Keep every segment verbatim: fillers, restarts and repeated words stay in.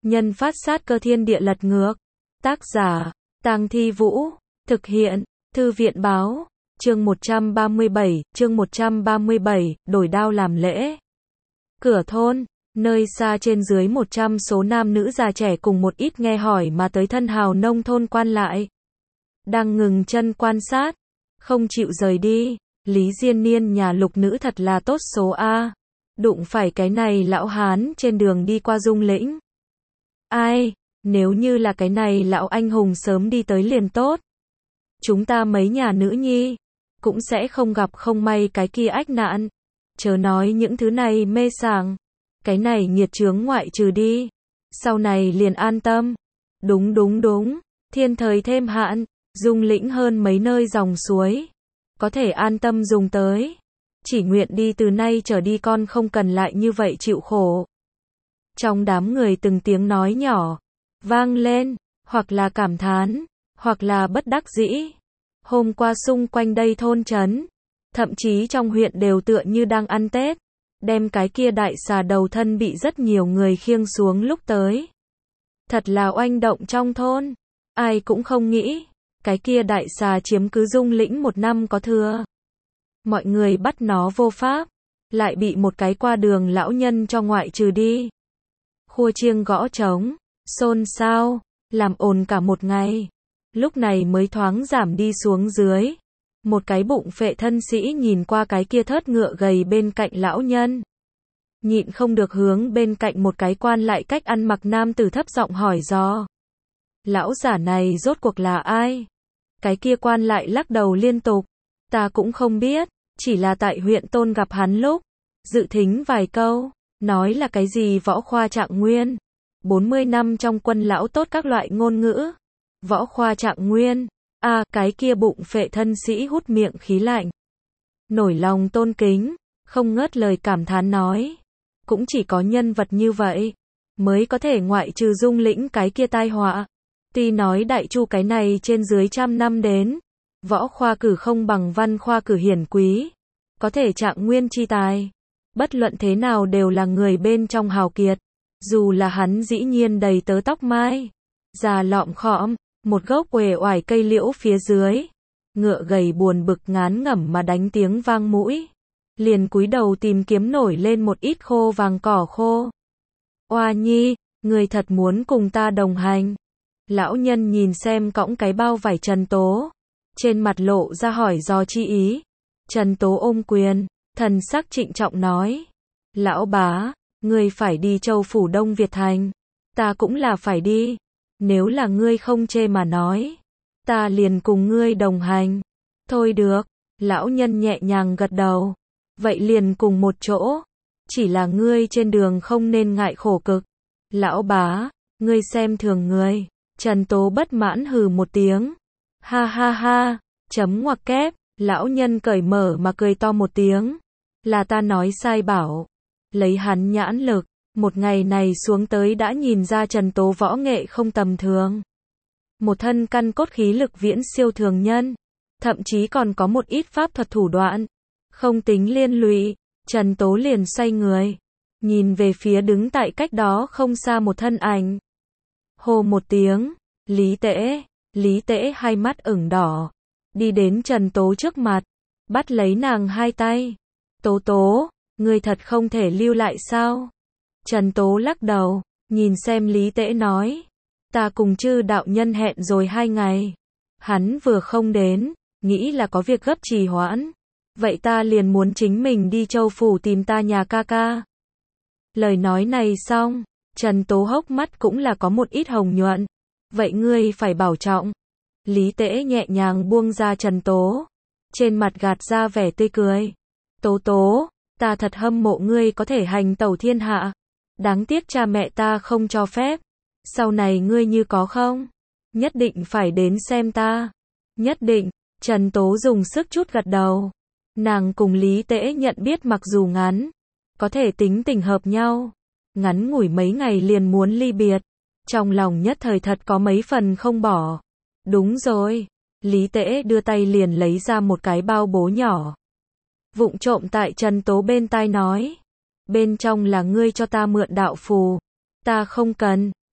Nhân phát sát cơ thiên địa lật ngược. Tác giả, Tang Thi Vũ. Thực hiện, Thư viện báo. Chương một trăm ba mươi bảy, chương một trăm ba mươi bảy, đổi đao làm lễ. Cửa thôn, nơi xa trên dưới một trăm số nam nữ già trẻ cùng một ít nghe hỏi mà tới thân hào nông thôn quan lại. Đang ngừng chân quan sát, không chịu rời đi. Lý Diên Niên nhà Lục nữ thật là tốt số A. Đụng phải cái này lão hán trên đường đi qua Dung Lĩnh. Ai, nếu như là cái này lão anh hùng sớm đi tới liền tốt. Chúng ta mấy nhà nữ nhi, cũng sẽ không gặp không may cái kia ách nạn. Chớ nói những thứ này mê sảng. Cái này nghiệt chướng ngoại trừ đi. Sau này liền an tâm. Đúng đúng đúng, thiên thời thêm hạn, Dung Lĩnh hơn mấy nơi dòng suối. Có thể an tâm dùng tới. Chỉ nguyện đi từ nay trở đi con không cần lại như vậy chịu khổ. Trong đám người từng tiếng nói nhỏ, vang lên, hoặc là cảm thán, hoặc là bất đắc dĩ. Hôm qua xung quanh đây thôn trấn, thậm chí trong huyện đều tựa như đang ăn Tết, đem cái kia đại xà đầu thân bị rất nhiều người khiêng xuống lúc tới. Thật là oanh động trong thôn, ai cũng không nghĩ, cái kia đại xà chiếm cứ Dung Lĩnh một năm có thừa. Mọi người bắt nó vô pháp, lại bị một cái qua đường lão nhân cho ngoại trừ đi. Khua chiêng gõ trống, xôn xao, làm ồn cả một ngày. Lúc này mới thoáng giảm đi xuống dưới. Một cái bụng phệ thân sĩ nhìn qua cái kia thớt ngựa gầy bên cạnh lão nhân. Nhịn không được hướng bên cạnh một cái quan lại cách ăn mặc nam tử thấp giọng hỏi dò. Lão giả này rốt cuộc là ai? Cái kia quan lại lắc đầu liên tục. Ta cũng không biết, chỉ là tại huyện Tôn gặp hắn lúc. Dự thính vài câu, nói là cái gì võ khoa trạng nguyên. bốn mươi năm trong quân lão tốt các loại ngôn ngữ. Võ khoa trạng nguyên, a à, cái kia bụng phệ thân sĩ hút miệng khí lạnh. Nổi lòng tôn kính, không ngớt lời cảm thán nói. Cũng chỉ có nhân vật như vậy, mới có thể ngoại trừ Dung Lĩnh cái kia tai họa. Tuy nói đại chu cái này trên dưới trăm năm đến, võ khoa cử không bằng văn khoa cử hiển quý. Có thể trạng nguyên chi tài. Bất luận thế nào đều là người bên trong hào kiệt. Dù là hắn dĩ nhiên đầy tớ tóc mai, già lọm khọm. Một gốc uể oải cây liễu phía dưới, ngựa gầy buồn bực ngán ngẩm mà đánh tiếng vang mũi, liền cúi đầu tìm kiếm nổi lên một ít khô vàng cỏ khô. Oa nhi, người thật muốn cùng ta đồng hành? Lão nhân nhìn xem cõng cái bao vải Trần Tố, trên mặt lộ ra hỏi do chi ý. Trần Tố ôm quyền, thần sắc trịnh trọng nói, lão bá, ngươi phải đi Châu phủ Đông Việt thành, ta cũng là phải đi. Nếu là ngươi không chê mà nói, ta liền cùng ngươi đồng hành. Thôi được, lão nhân nhẹ nhàng gật đầu. Vậy liền cùng một chỗ. Chỉ là ngươi trên đường không nên ngại khổ cực. Lão bá, ngươi xem thường ngươi. Trần Tố bất mãn hừ một tiếng. Ha ha ha, chấm ngoặc kép, lão nhân cởi mở mà cười to một tiếng. Là ta nói sai bảo. Lấy hắn nhãn lực. Một ngày này xuống tới đã nhìn ra Trần Tố võ nghệ không tầm thường. Một thân căn cốt khí lực viễn siêu thường nhân. Thậm chí còn có một ít pháp thuật thủ đoạn. Không tính liên lụy, Trần Tố liền xoay người. Nhìn về phía đứng tại cách đó không xa một thân ảnh. Hô một tiếng, Lý Tễ, Lý Tễ hai mắt ửng đỏ. Đi đến Trần Tố trước mặt, bắt lấy nàng hai tay. Tố Tố, ngươi thật không thể lưu lại sao? Trần Tố lắc đầu, nhìn xem Lý Tễ nói. Ta cùng chư đạo nhân hẹn rồi hai ngày. Hắn vừa không đến, nghĩ là có việc gấp trì hoãn. Vậy ta liền muốn chính mình đi Châu phủ tìm ta nhà ca ca. Lời nói này xong, Trần Tố hốc mắt cũng là có một ít hồng nhuận. Vậy ngươi phải bảo trọng. Lý Tễ nhẹ nhàng buông ra Trần Tố. Trên mặt gạt ra vẻ tươi cười. Tố Tố, ta thật hâm mộ ngươi có thể hành tẩu thiên hạ. Đáng tiếc cha mẹ ta không cho phép. Sau này ngươi như có không? Nhất định phải đến xem ta. Nhất định, Trần Tố dùng sức chút gật đầu. Nàng cùng Lý Tễ nhận biết mặc dù ngắn, có thể tính tình hợp nhau. Ngắn ngủi mấy ngày liền muốn ly biệt. Trong lòng nhất thời thật có mấy phần không bỏ. Đúng rồi. Lý Tễ đưa tay liền lấy ra một cái bao bố nhỏ. Vụng trộm tại Trần Tố bên tai nói. Bên trong là ngươi cho ta mượn đạo phù. Ta không cần.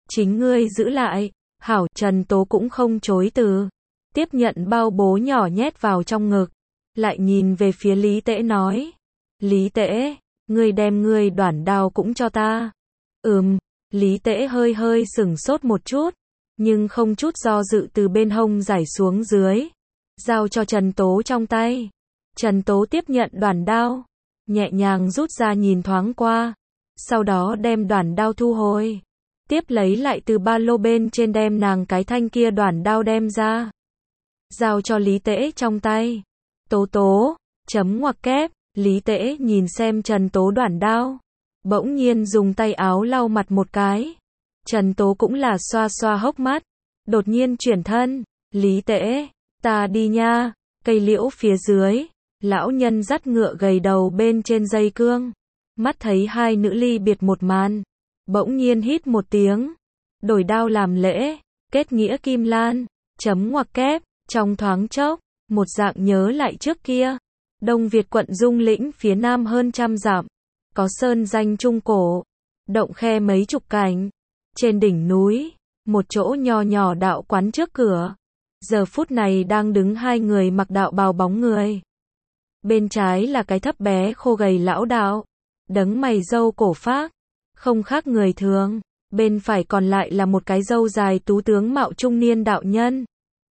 chính ngươi giữ lại. Hảo, Trần Tố cũng không chối từ. Tiếp nhận bao bố nhỏ nhét vào trong ngực. Lại nhìn về phía Lý Tễ nói. Lý Tễ, ngươi đem ngươi đoản đao cũng cho ta. Ừm, Lý Tễ hơi hơi sửng sốt một chút. Nhưng không chút do dự từ bên hông giải xuống dưới. Giao cho Trần Tố trong tay. Trần Tố tiếp nhận đoản đao. Nhẹ nhàng rút ra nhìn thoáng qua. Sau đó đem đoản đao thu hồi. Tiếp lấy lại từ ba lô bên trên đem nàng cái thanh kia đoản đao đem ra. Giao cho Lý Tễ trong tay. Tố Tố, chấm ngoặc kép, Lý Tễ nhìn xem Trần Tố đoản đao. Bỗng nhiên dùng tay áo lau mặt một cái. Trần Tố cũng là xoa xoa hốc mắt. Đột nhiên chuyển thân. Lý Tễ, ta đi nha. Cây liễu phía dưới. Lão nhân dắt ngựa gầy đầu bên trên dây cương. Mắt thấy hai nữ ly biệt một màn. Bỗng nhiên hít một tiếng. Đổi đao làm lễ. Kết nghĩa kim lan. Chấm ngoặc kép. Trong thoáng chốc. Một dạng nhớ lại trước kia. Đông Việt quận Dung Lĩnh phía nam hơn trăm dặm. Có sơn danh trung cổ. Động khe mấy chục cành. Trên đỉnh núi. Một chỗ nho nhỏ đạo quán trước cửa. Giờ phút này đang đứng hai người mặc đạo bào bóng người. Bên trái là cái thấp bé khô gầy lão đạo. Đấng mày râu cổ phác. Không khác người thường. Bên phải còn lại là một cái râu dài tú tướng mạo trung niên đạo nhân.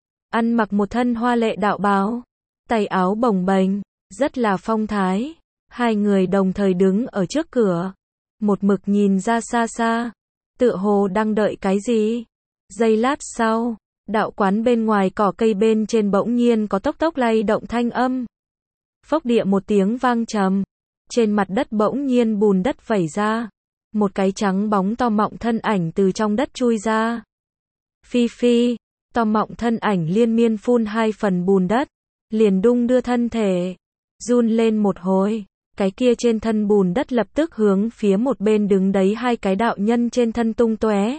Ăn mặc một thân hoa lệ đạo bào. Tay áo bồng bềnh. Rất là phong thái. Hai người đồng thời đứng ở trước cửa. Một mực nhìn ra xa xa. Tựa hồ đang đợi cái gì. Giây lát sau. Đạo quán bên ngoài cỏ cây bên trên bỗng nhiên có tốc tốc lay động thanh âm. Phốc địa một tiếng vang trầm. Trên mặt đất bỗng nhiên bùn đất vẩy ra. Một cái trắng bóng to mọng thân ảnh từ trong đất chui ra. Phi phi, to mọng thân ảnh liên miên phun hai phần bùn đất. Liền đung đưa thân thể. Run lên một hồi. Cái kia trên thân bùn đất lập tức hướng phía một bên đứng đấy hai cái đạo nhân trên thân tung tóe.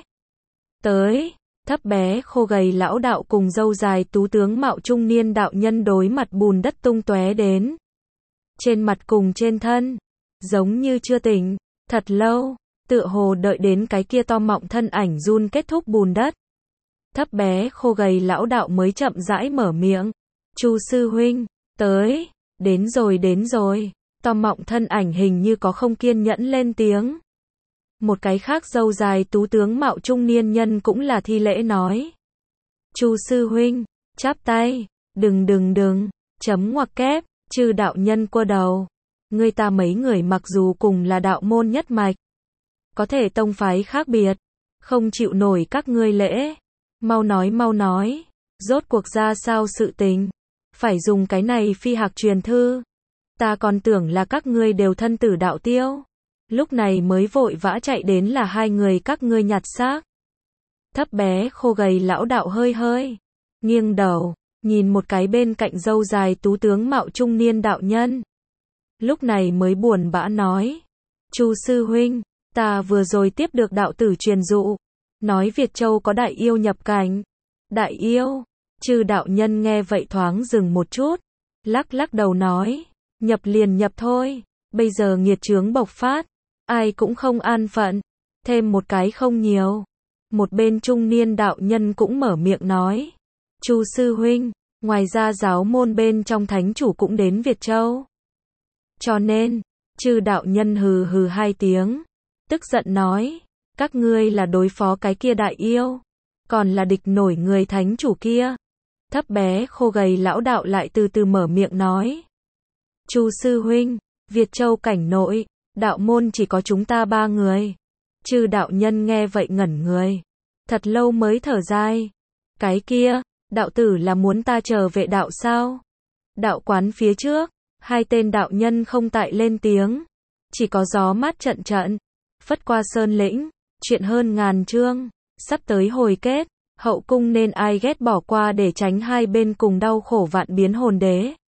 Tới, thấp bé khô gầy lão đạo cùng râu dài tú tướng mạo trung niên đạo nhân đối mặt bùn đất tung tóe đến. Trên mặt cùng trên thân, giống như chưa tỉnh, thật lâu, tựa hồ đợi đến cái kia to mọng thân ảnh run kết thúc bùn đất. Thấp bé khô gầy lão đạo mới chậm rãi mở miệng. Chu sư huynh, tới, đến rồi đến rồi. To mọng thân ảnh hình như có không kiên nhẫn lên tiếng. Một cái khác râu dài tú tướng mạo trung niên nhân cũng là thi lễ nói. Chu sư huynh, chắp tay, đừng đừng đừng, chấm ngoặc kép, chư đạo nhân quơ đầu. Người ta mấy người mặc dù cùng là đạo môn nhất mạch. Có thể tông phái khác biệt, không chịu nổi các ngươi lễ. Mau nói mau nói, rốt cuộc ra sao sự tình. Phải dùng cái này phi hạc truyền thư. Ta còn tưởng là các ngươi đều thân tử đạo tiêu. Lúc này mới vội vã chạy đến là hai người các ngươi nhặt xác. Thấp bé khô gầy lão đạo hơi hơi nghiêng đầu, nhìn một cái bên cạnh râu dài tú tướng mạo trung niên đạo nhân. Lúc này mới buồn bã nói. Chu sư huynh, ta vừa rồi tiếp được đạo tử truyền dụ. Nói Việt Châu có đại yêu nhập cảnh. Đại yêu? Chư đạo nhân nghe vậy thoáng dừng một chút. Lắc lắc đầu nói. Nhập liền nhập thôi. Bây giờ nghiệt chướng bộc phát. Ai cũng không an phận. Thêm một cái không nhiều. Một bên trung niên đạo nhân cũng mở miệng nói. Chu sư huynh, ngoài ra giáo môn bên trong thánh chủ cũng đến Việt Châu. Cho nên, chư đạo nhân hừ hừ hai tiếng. Tức giận nói. Các ngươi là đối phó cái kia đại yêu. Còn là địch nổi người thánh chủ kia. Thấp bé khô gầy lão đạo lại từ từ mở miệng nói. Chu sư huynh, Việt Châu cảnh nội, đạo môn chỉ có chúng ta ba người. Chư đạo nhân nghe vậy ngẩn người. Thật lâu mới thở dài. Cái kia, đạo tử là muốn ta trở về đạo sao? Đạo quán phía trước, hai tên đạo nhân không tại lên tiếng. Chỉ có gió mát trận trận. Phất qua sơn lĩnh, chuyện hơn ngàn chương. Sắp tới hồi kết, hậu cung nên ai ghét bỏ qua để tránh hai bên cùng đau khổ vạn biến hồn đế.